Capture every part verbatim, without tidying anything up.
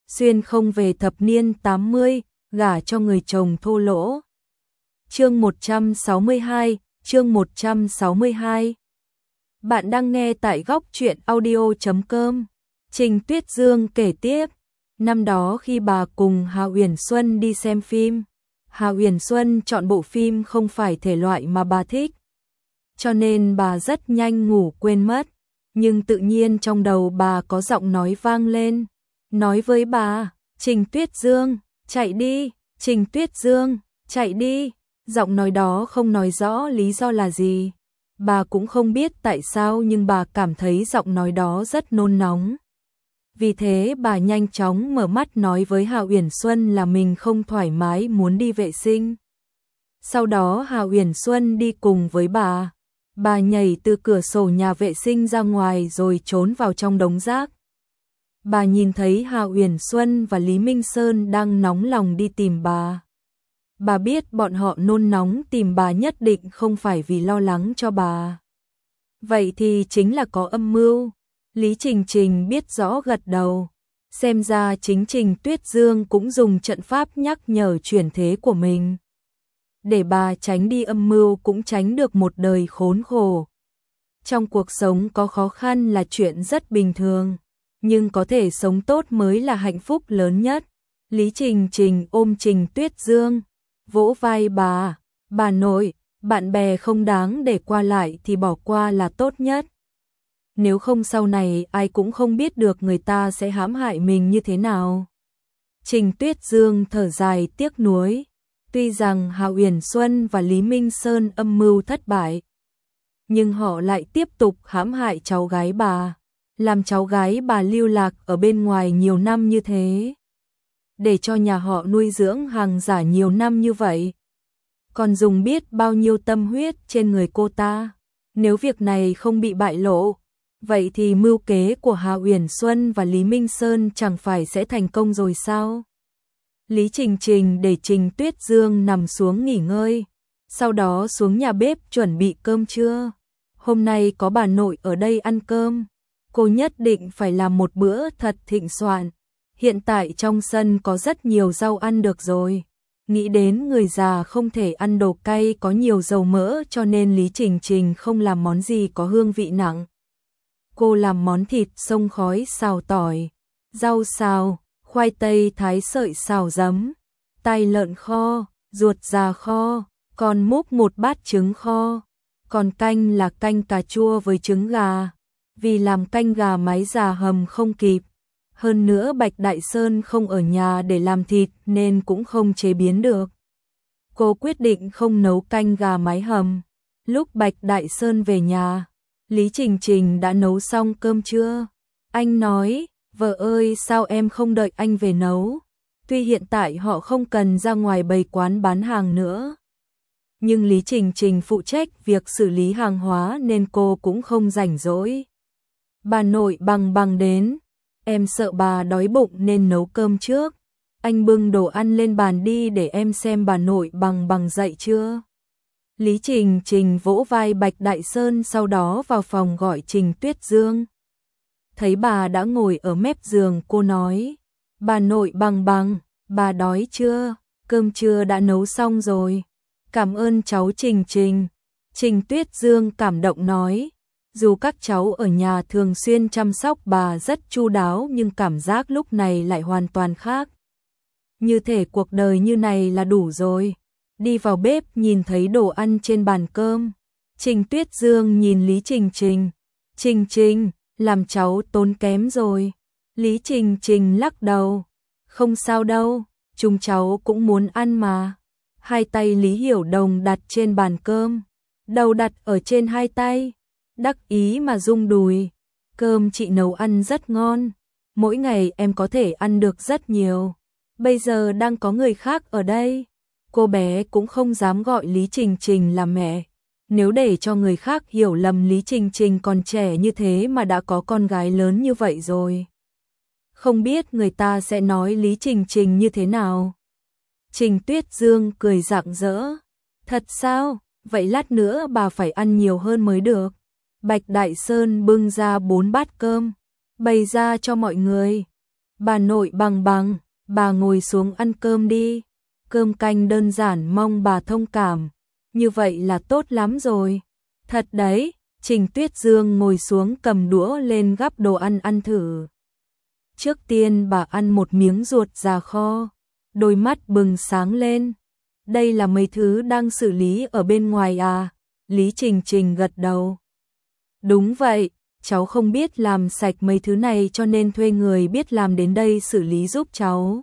xuyên không về thập niên tám mươi, gả cho người chồng thô lỗ. Chương một trăm sáu mươi hai, chương một trăm sáu mươi hai. Bạn đang nghe tại góc truyện audio chấm com. Trình Tuyết Dương kể tiếp, năm đó khi bà cùng Hà Uyển Xuân đi xem phim, Hà Uyển Xuân chọn bộ phim không phải thể loại mà bà thích, cho nên bà rất nhanh ngủ quên mất, nhưng tự nhiên trong đầu bà có giọng nói vang lên, nói với bà, Trình Tuyết Dương, chạy đi, Trình Tuyết Dương, chạy đi. Giọng nói đó không nói rõ lý do là gì, bà cũng không biết tại sao nhưng bà cảm thấy giọng nói đó rất nôn nóng. Vì thế bà nhanh chóng mở mắt nói với Hà Uyển Xuân là mình không thoải mái muốn đi vệ sinh. Sau đó Hà Uyển Xuân đi cùng với bà. Bà nhảy từ cửa sổ nhà vệ sinh ra ngoài rồi trốn vào trong đống rác. Bà nhìn thấy Hà Uyển Xuân và Lý Minh Sơn đang nóng lòng đi tìm bà. Bà biết bọn họ nôn nóng tìm bà nhất định không phải vì lo lắng cho bà. Vậy thì chính là có âm mưu. Lý Trình Trình biết rõ gật đầu. Xem ra chính Trình Tuyết Dương cũng dùng trận pháp nhắc nhở chuyển thế của mình. Để bà tránh đi âm mưu cũng tránh được một đời khốn khổ. Trong cuộc sống có khó khăn là chuyện rất bình thường, nhưng có thể sống tốt mới là hạnh phúc lớn nhất. Lý Trình Trình ôm Trình Tuyết Dương, vỗ vai bà, bà nội, bạn bè không đáng để qua lại thì bỏ qua là tốt nhất. Nếu không sau này ai cũng không biết được người ta sẽ hãm hại mình như thế nào. Trình Tuyết Dương thở dài tiếc nuối. Tuy rằng Hà Uyển Xuân và Lý Minh Sơn âm mưu thất bại, nhưng họ lại tiếp tục hãm hại cháu gái bà, làm cháu gái bà lưu lạc ở bên ngoài nhiều năm như thế, để cho nhà họ nuôi dưỡng hàng giả nhiều năm như vậy. Còn dùng biết bao nhiêu tâm huyết trên người cô ta. Nếu việc này không bị bại lộ, vậy thì mưu kế của Hà Uyển Xuân và Lý Minh Sơn chẳng phải sẽ thành công rồi sao? Lý Trình Trình để Trình Tuyết Dương nằm xuống nghỉ ngơi, sau đó xuống nhà bếp chuẩn bị cơm trưa. Hôm nay có bà nội ở đây ăn cơm, cô nhất định phải làm một bữa thật thịnh soạn. Hiện tại trong sân có rất nhiều rau ăn được rồi. Nghĩ đến người già không thể ăn đồ cay có nhiều dầu mỡ cho nên Lý Trình Trình không làm món gì có hương vị nặng. Cô làm món thịt xông khói xào tỏi, rau xào, khoai tây thái sợi xào giấm, tai lợn kho, ruột già kho, còn múc một bát trứng kho. Còn canh là canh cà chua với trứng gà, vì làm canh gà mái già hầm không kịp. Hơn nữa Bạch Đại Sơn không ở nhà để làm thịt nên cũng không chế biến được. Cô quyết định không nấu canh gà mái hầm. Lúc Bạch Đại Sơn về nhà, Lý Trình Trình đã nấu xong cơm trưa. Anh nói, vợ ơi sao em không đợi anh về nấu? Tuy hiện tại họ không cần ra ngoài bày quán bán hàng nữa, nhưng Lý Trình Trình phụ trách việc xử lý hàng hóa nên cô cũng không rảnh rỗi. Bà nội bằng bằng đến, em sợ bà đói bụng nên nấu cơm trước. Anh bưng đồ ăn lên bàn đi để em xem bà nội bằng bằng dậy chưa. Lý Trình Trình vỗ vai Bạch Đại Sơn sau đó vào phòng gọi Trình Tuyết Dương. Thấy bà đã ngồi ở mép giường cô nói, bà nội bằng bằng, bà đói chưa? Cơm trưa đã nấu xong rồi. Cảm ơn cháu Trình Trình. Trình Tuyết Dương cảm động nói, dù các cháu ở nhà thường xuyên chăm sóc bà rất chu đáo nhưng cảm giác lúc này lại hoàn toàn khác. Như thể cuộc đời như này là đủ rồi. Đi vào bếp nhìn thấy đồ ăn trên bàn cơm. Trình Tuyết Dương nhìn Lý Trình Trình. Trình Trình, làm cháu tốn kém rồi. Lý Trình Trình lắc đầu. Không sao đâu, chúng cháu cũng muốn ăn mà. Hai tay Lý Hiểu Đồng đặt trên bàn cơm, đầu đặt ở trên hai tay, đắc ý mà rung đùi. Cơm chị nấu ăn rất ngon, mỗi ngày em có thể ăn được rất nhiều. Bây giờ đang có người khác ở đây, cô bé cũng không dám gọi Lý Trình Trình là mẹ. Nếu để cho người khác hiểu lầm Lý Trình Trình còn trẻ như thế mà đã có con gái lớn như vậy rồi, không biết người ta sẽ nói Lý Trình Trình như thế nào. Trình Tuyết Dương cười rạng rỡ. Thật sao? Vậy lát nữa bà phải ăn nhiều hơn mới được. Bạch Đại Sơn bưng ra bốn bát cơm, bày ra cho mọi người. Bà nội bằng bằng, bà ngồi xuống ăn cơm đi. Cơm canh đơn giản mong bà thông cảm. Như vậy là tốt lắm rồi. Thật đấy, Trình Tuyết Dương ngồi xuống cầm đũa lên gắp đồ ăn ăn thử. Trước tiên bà ăn một miếng ruột già kho, đôi mắt bừng sáng lên. Đây là mấy thứ đang xử lý ở bên ngoài à? Lý Trình Trình gật đầu. Đúng vậy, cháu không biết làm sạch mấy thứ này cho nên thuê người biết làm đến đây xử lý giúp cháu.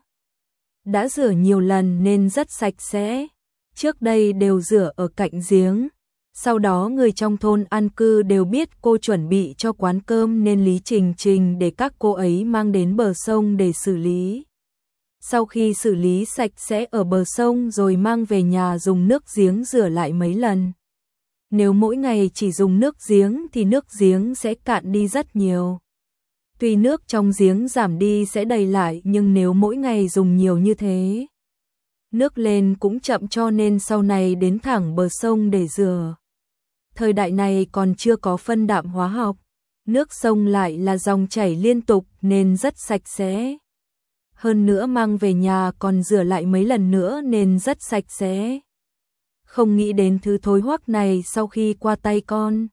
Đã rửa nhiều lần nên rất sạch sẽ. Trước đây đều rửa ở cạnh giếng. Sau đó người trong thôn an cư đều biết cô chuẩn bị cho quán cơm nên Lý Trình Trình để các cô ấy mang đến bờ sông để xử lý. Sau khi xử lý sạch sẽ ở bờ sông rồi mang về nhà dùng nước giếng rửa lại mấy lần. Nếu mỗi ngày chỉ dùng nước giếng thì nước giếng sẽ cạn đi rất nhiều. Tuy nước trong giếng giảm đi sẽ đầy lại nhưng nếu mỗi ngày dùng nhiều như thế, nước lên cũng chậm cho nên sau này đến thẳng bờ sông để rửa. Thời đại này còn chưa có phân đạm hóa học, nước sông lại là dòng chảy liên tục nên rất sạch sẽ. Hơn nữa mang về nhà còn rửa lại mấy lần nữa nên rất sạch sẽ. Không nghĩ đến thứ thối hoắc này sau khi qua tay con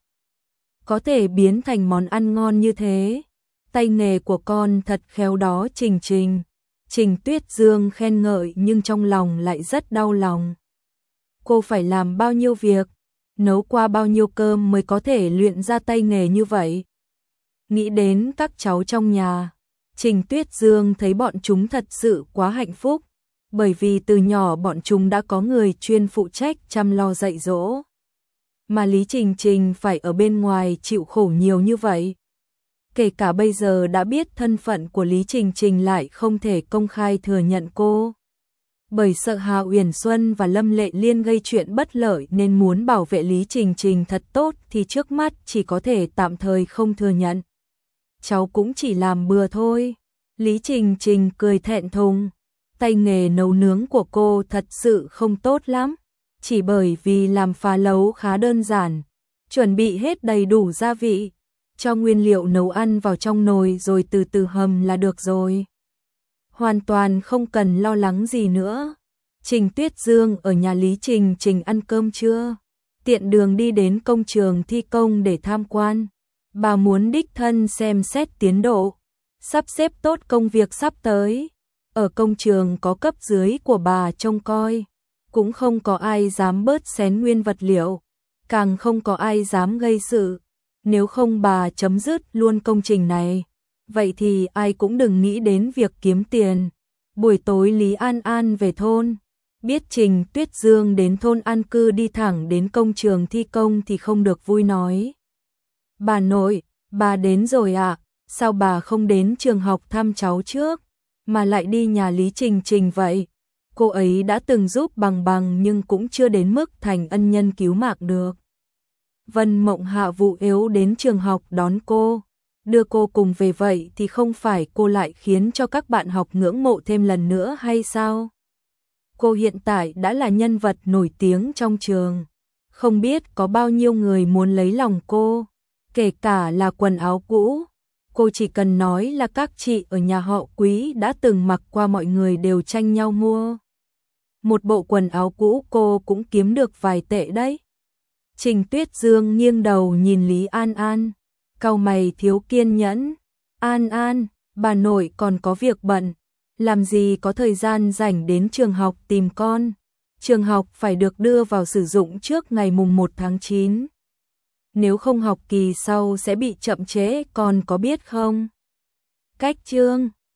có thể biến thành món ăn ngon như thế. Tay nghề của con thật khéo đó Trình Trình. Trình Tuyết Dương khen ngợi nhưng trong lòng lại rất đau lòng. Cô phải làm bao nhiêu việc, nấu qua bao nhiêu cơm mới có thể luyện ra tay nghề như vậy. Nghĩ đến các cháu trong nhà, Trình Tuyết Dương thấy bọn chúng thật sự quá hạnh phúc, bởi vì từ nhỏ bọn chúng đã có người chuyên phụ trách chăm lo dạy dỗ. Mà Lý Trình Trình phải ở bên ngoài chịu khổ nhiều như vậy. Kể cả bây giờ đã biết thân phận của Lý Trình Trình lại không thể công khai thừa nhận cô. Bởi sợ Hà Uyển Xuân và Lâm Lệ Liên gây chuyện bất lợi nên muốn bảo vệ Lý Trình Trình thật tốt thì trước mắt chỉ có thể tạm thời không thừa nhận. Cháu cũng chỉ làm bừa thôi. Lý Trình Trình cười thẹn thùng. Tay nghề nấu nướng của cô thật sự không tốt lắm. Chỉ bởi vì làm phá lấu khá đơn giản. Chuẩn bị hết đầy đủ gia vị. Cho nguyên liệu nấu ăn vào trong nồi rồi từ từ hầm là được rồi. Hoàn toàn không cần lo lắng gì nữa. Trình Tuyết Dương ở nhà Lý Trình Trình ăn cơm trưa. Tiện đường đi đến công trường thi công để tham quan. Bà muốn đích thân xem xét tiến độ, sắp xếp tốt công việc sắp tới. Ở công trường có cấp dưới của bà trông coi, cũng không có ai dám bớt xén nguyên vật liệu, càng không có ai dám gây sự. Nếu không bà chấm dứt luôn công trình này, vậy thì ai cũng đừng nghĩ đến việc kiếm tiền. Buổi tối Lý An An về thôn, biết Trình Tuyết Dương đến thôn an cư đi thẳng đến công trường thi công thì không được vui nói. Bà nội, bà đến rồi ạ, à? Sao bà không đến trường học thăm cháu trước, mà lại đi nhà Lý Trình Trình vậy? Cô ấy đã từng giúp bằng bằng nhưng cũng chưa đến mức thành ân nhân cứu mạng được. Vân Mộng Hạ vụ yếu đến trường học đón cô, đưa cô cùng về vậy thì không phải cô lại khiến cho các bạn học ngưỡng mộ thêm lần nữa hay sao? Cô hiện tại đã là nhân vật nổi tiếng trong trường, không biết có bao nhiêu người muốn lấy lòng cô, kể cả là quần áo cũ. Cô chỉ cần nói là các chị ở nhà họ Quý đã từng mặc qua mọi người đều tranh nhau mua. Một bộ quần áo cũ cô cũng kiếm được vài tệ đấy. Trình Tuyết Dương nghiêng đầu nhìn Lý An An, cau mày thiếu kiên nhẫn. An An, bà nội còn có việc bận, làm gì có thời gian rảnh đến trường học tìm con. Trường học phải được đưa vào sử dụng trước ngày mùng một tháng chín. Nếu không học kỳ sau sẽ bị chậm trễ, con có biết không? Cách chương